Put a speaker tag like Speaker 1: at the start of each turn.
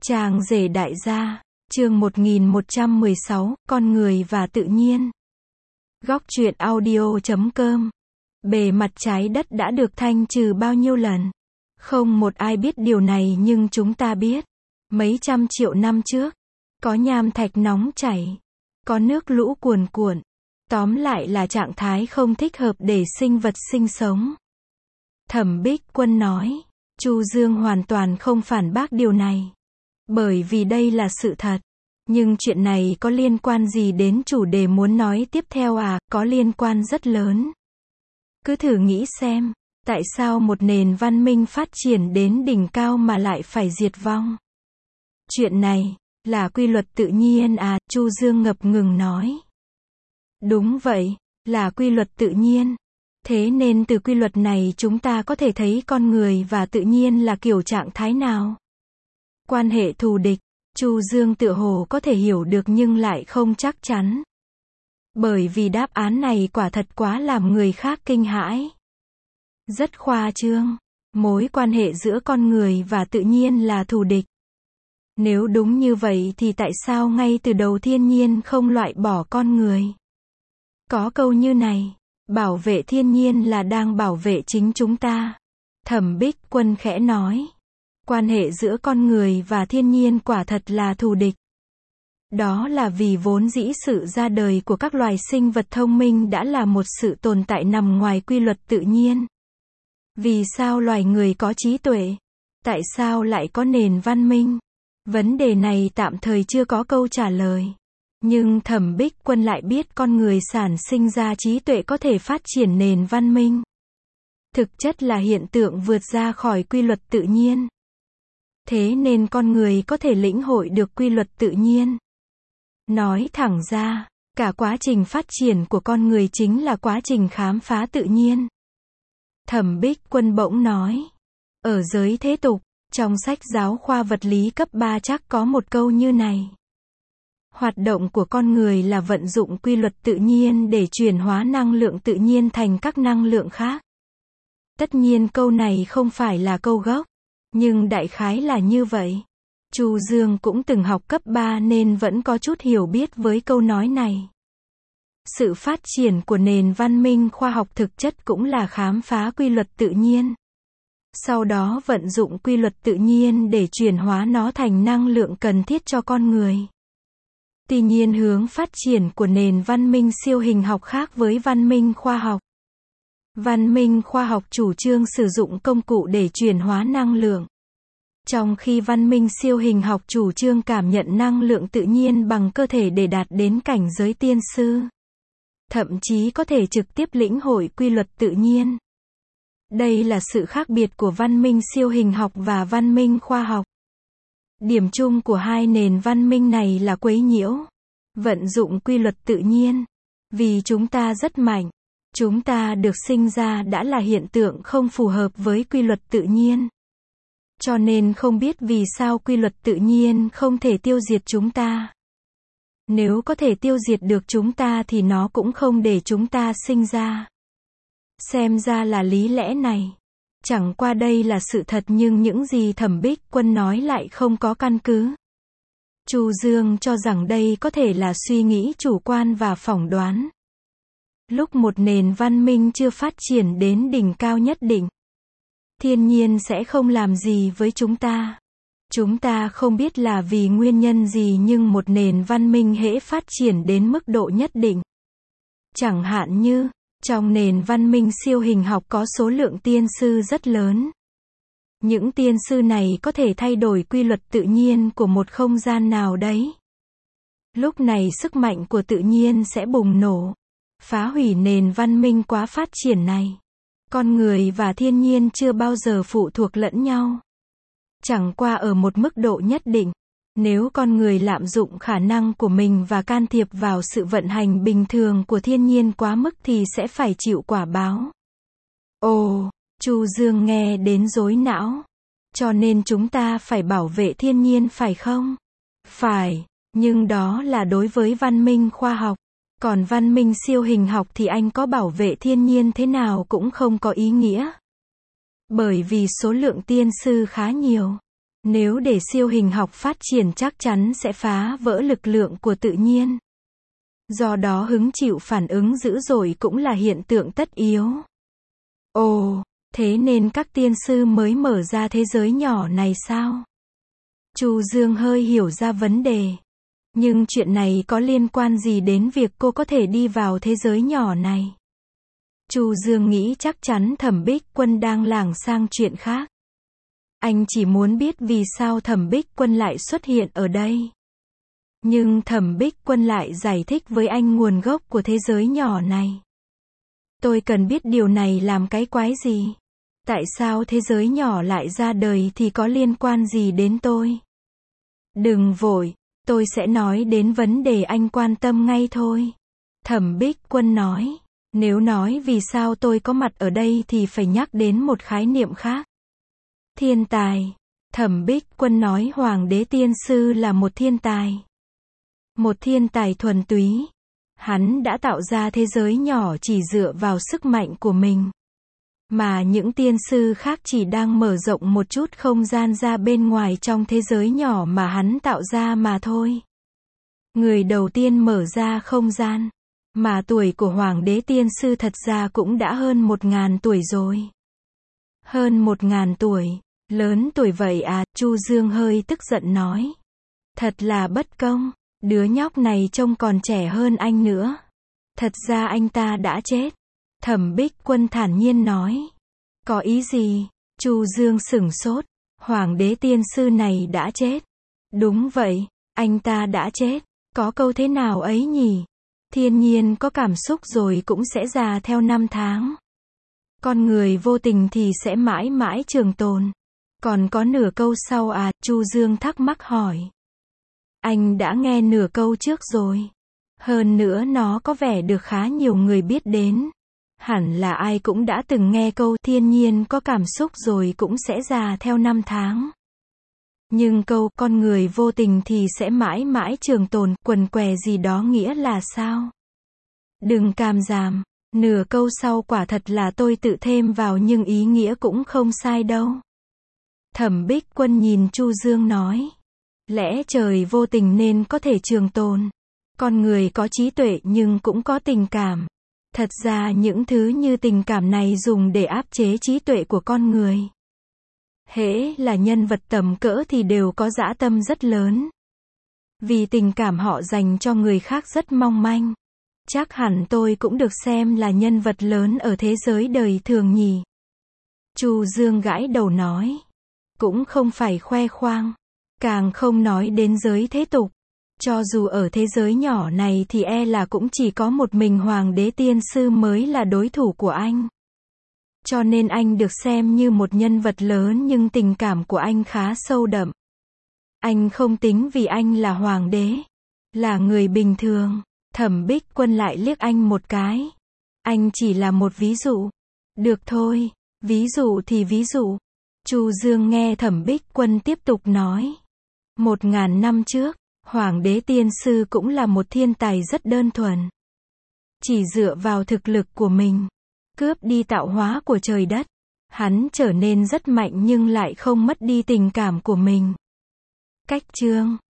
Speaker 1: Chàng rể đại gia, chương 1116, con người và tự nhiên. Góc truyện audio.com. Bề mặt trái đất đã được thanh trừ bao nhiêu lần? Không một ai biết điều này nhưng chúng ta biết. Mấy trăm triệu năm trước, có nham thạch nóng chảy, có nước lũ cuồn cuộn. Tóm lại là trạng thái không thích hợp để sinh vật sinh sống. Thẩm Bích Quân nói. Chu Dương hoàn toàn không phản bác điều này. Bởi vì đây là sự thật. Nhưng chuyện này có liên quan gì đến chủ đề muốn nói tiếp theo à? Có liên quan rất lớn. Cứ thử nghĩ xem, tại sao một nền văn minh phát triển đến đỉnh cao mà lại phải diệt vong? Chuyện này, là quy luật tự nhiên à? Chu Dương ngập ngừng nói. Đúng vậy, là quy luật tự nhiên. Thế nên từ quy luật này chúng ta có thể thấy con người và tự nhiên là kiểu trạng thái nào? Quan hệ thù địch, Chu Dương tựa hồ có thể hiểu được nhưng lại không chắc chắn. Bởi vì đáp án này quả thật quá làm người khác kinh hãi. Rất khoa trương, mối quan hệ giữa con người và tự nhiên là thù địch. Nếu đúng như vậy thì tại sao ngay từ đầu thiên nhiên không loại bỏ con người? Có câu như này, bảo vệ thiên nhiên là đang bảo vệ chính chúng ta. Thẩm Bích Quân khẽ nói. Quan hệ giữa con người và thiên nhiên quả thật là thù địch. Đó là vì vốn dĩ sự ra đời của các loài sinh vật thông minh đã là một sự tồn tại nằm ngoài quy luật tự nhiên. Vì sao loài người có trí tuệ? Tại sao lại có nền văn minh? Vấn đề này tạm thời chưa có câu trả lời. Nhưng Thẩm Bích Quân lại biết con người sản sinh ra trí tuệ có thể phát triển nền văn minh. Thực chất là hiện tượng vượt ra khỏi quy luật tự nhiên. Thế nên con người có thể lĩnh hội được quy luật tự nhiên. Nói thẳng ra, cả quá trình phát triển của con người chính là quá trình khám phá tự nhiên. Thẩm Bích Quân bỗng nói. Ở giới thế tục, trong sách giáo khoa vật lý cấp 3 chắc có một câu như này. Hoạt động của con người là vận dụng quy luật tự nhiên để chuyển hóa năng lượng tự nhiên thành các năng lượng khác. Tất nhiên câu này không phải là câu gốc. Nhưng đại khái là như vậy. Chu Dương cũng từng học cấp 3 nên vẫn có chút hiểu biết với câu nói này. Sự phát triển của nền văn minh khoa học thực chất cũng là khám phá quy luật tự nhiên. Sau đó vận dụng quy luật tự nhiên để chuyển hóa nó thành năng lượng cần thiết cho con người. Tuy nhiên hướng phát triển của nền văn minh siêu hình học khác với văn minh khoa học. Văn minh khoa học chủ trương sử dụng công cụ để chuyển hóa năng lượng. Trong khi văn minh siêu hình học chủ trương cảm nhận năng lượng tự nhiên bằng cơ thể để đạt đến cảnh giới tiên sư. Thậm chí có thể trực tiếp lĩnh hội quy luật tự nhiên. Đây là sự khác biệt của văn minh siêu hình học và văn minh khoa học. Điểm chung của hai nền văn minh này là quấy nhiễu, vận dụng quy luật tự nhiên. Vì chúng ta rất mạnh. Chúng ta được sinh ra đã là hiện tượng không phù hợp với quy luật tự nhiên. Cho nên không biết vì sao quy luật tự nhiên không thể tiêu diệt chúng ta. Nếu có thể tiêu diệt được chúng ta thì nó cũng không để chúng ta sinh ra. Xem ra là lý lẽ này. Chẳng qua đây là sự thật nhưng những gì Thẩm Bích Quân nói lại không có căn cứ. Chu Dương cho rằng đây có thể là suy nghĩ chủ quan và phỏng đoán. Lúc một nền văn minh chưa phát triển đến đỉnh cao nhất định, thiên nhiên sẽ không làm gì với chúng ta. Chúng ta không biết là vì nguyên nhân gì nhưng một nền văn minh hễ phát triển đến mức độ nhất định. Chẳng hạn như, trong nền văn minh siêu hình học có số lượng tiên sư rất lớn. Những tiên sư này có thể thay đổi quy luật tự nhiên của một không gian nào đấy. Lúc này sức mạnh của tự nhiên sẽ bùng nổ, phá hủy nền văn minh quá phát triển này. Con người và thiên nhiên chưa bao giờ phụ thuộc lẫn nhau. Chẳng qua ở một mức độ nhất định, nếu con người lạm dụng khả năng của mình và can thiệp vào sự vận hành bình thường của thiên nhiên quá mức thì sẽ phải chịu quả báo. Ồ, Chu Dương nghe đến rối não. Cho nên chúng ta phải bảo vệ thiên nhiên phải không? Phải, nhưng đó là đối với văn minh khoa học. Còn văn minh siêu hình học thì anh có bảo vệ thiên nhiên thế nào cũng không có ý nghĩa. Bởi vì số lượng tiên sư khá nhiều. Nếu để siêu hình học phát triển chắc chắn sẽ phá vỡ lực lượng của tự nhiên. Do đó hứng chịu phản ứng dữ dội cũng là hiện tượng tất yếu. Ồ, thế nên các tiên sư mới mở ra thế giới nhỏ này sao? Chu Dương hơi hiểu ra vấn đề. Nhưng chuyện này có liên quan gì đến việc cô có thể đi vào thế giới nhỏ này? Chu Dương nghĩ chắc chắn Thẩm Bích Quân đang lảng sang chuyện khác. Anh chỉ muốn biết vì sao Thẩm Bích Quân lại xuất hiện ở đây. Nhưng Thẩm Bích Quân lại giải thích với anh nguồn gốc của thế giới nhỏ này. Tôi cần biết điều này làm cái quái gì? Tại sao thế giới nhỏ lại ra đời thì có liên quan gì đến tôi? Đừng vội, tôi sẽ nói đến vấn đề anh quan tâm ngay thôi. Thẩm Bích Quân nói, nếu nói vì sao tôi có mặt ở đây thì phải nhắc đến một khái niệm khác. Thiên tài. Thẩm Bích Quân nói Hoàng đế tiên sư là một thiên tài. Một thiên tài thuần túy. Hắn đã tạo ra thế giới nhỏ chỉ dựa vào sức mạnh của mình. Mà những tiên sư khác chỉ đang mở rộng một chút không gian ra bên ngoài trong thế giới nhỏ mà hắn tạo ra mà thôi. Người đầu tiên mở ra không gian. Mà tuổi của Hoàng đế tiên sư thật ra cũng đã hơn 1000 tuổi rồi. Hơn 1000 tuổi. Lớn tuổi vậy à? Chu Dương hơi tức giận nói. Thật là bất công. Đứa nhóc này trông còn trẻ hơn anh nữa. Thật ra anh ta đã chết. Thẩm Bích Quân thản nhiên nói. Có ý gì? Chu Dương sửng sốt. Hoàng đế tiên sư này đã chết. Đúng vậy, anh ta đã chết. Có câu thế nào ấy nhỉ? Thiên nhiên có cảm xúc rồi cũng sẽ già theo năm tháng. Con người vô tình thì sẽ mãi mãi trường tồn. Còn có nửa câu sau à? Chu Dương thắc mắc hỏi. Anh đã nghe nửa câu trước rồi. Hơn nữa nó có vẻ được khá nhiều người biết đến. Hẳn là ai cũng đã từng nghe câu thiên nhiên có cảm xúc rồi cũng sẽ già theo năm tháng. Nhưng câu con người vô tình thì sẽ mãi mãi trường tồn, quần què gì đó nghĩa là sao? Đừng càm ràm, nửa câu sau quả thật là tôi tự thêm vào nhưng ý nghĩa cũng không sai đâu. Thẩm Bích Quân nhìn Chu Dương nói. Lẽ trời vô tình nên có thể trường tồn. Con người có trí tuệ nhưng cũng có tình cảm. Thật ra những thứ như tình cảm này dùng để áp chế trí tuệ của con người. Hễ là nhân vật tầm cỡ thì đều có dã tâm rất lớn. Vì tình cảm họ dành cho người khác rất mong manh. Chắc hẳn tôi cũng được xem là nhân vật lớn ở thế giới đời thường nhỉ. Chu Dương gãi đầu nói. Cũng không phải khoe khoang. Càng không nói đến giới thế tục. Cho dù ở thế giới nhỏ này thì e là cũng chỉ có một mình Hoàng đế tiên sư mới là đối thủ của anh. Cho nên anh được xem như một nhân vật lớn nhưng tình cảm của anh khá sâu đậm. Anh không tính vì anh là hoàng đế. Là người bình thường. Thẩm Bích Quân lại liếc anh một cái. Anh chỉ là một ví dụ. Được thôi, ví dụ thì ví dụ. Chu Dương nghe Thẩm Bích Quân tiếp tục nói. 1000 năm trước, Hoàng đế tiên sư cũng là một thiên tài rất đơn thuần. Chỉ dựa vào thực lực của mình, cướp đi tạo hóa của trời đất. Hắn trở nên rất mạnh nhưng lại không mất đi tình cảm của mình. Cách chương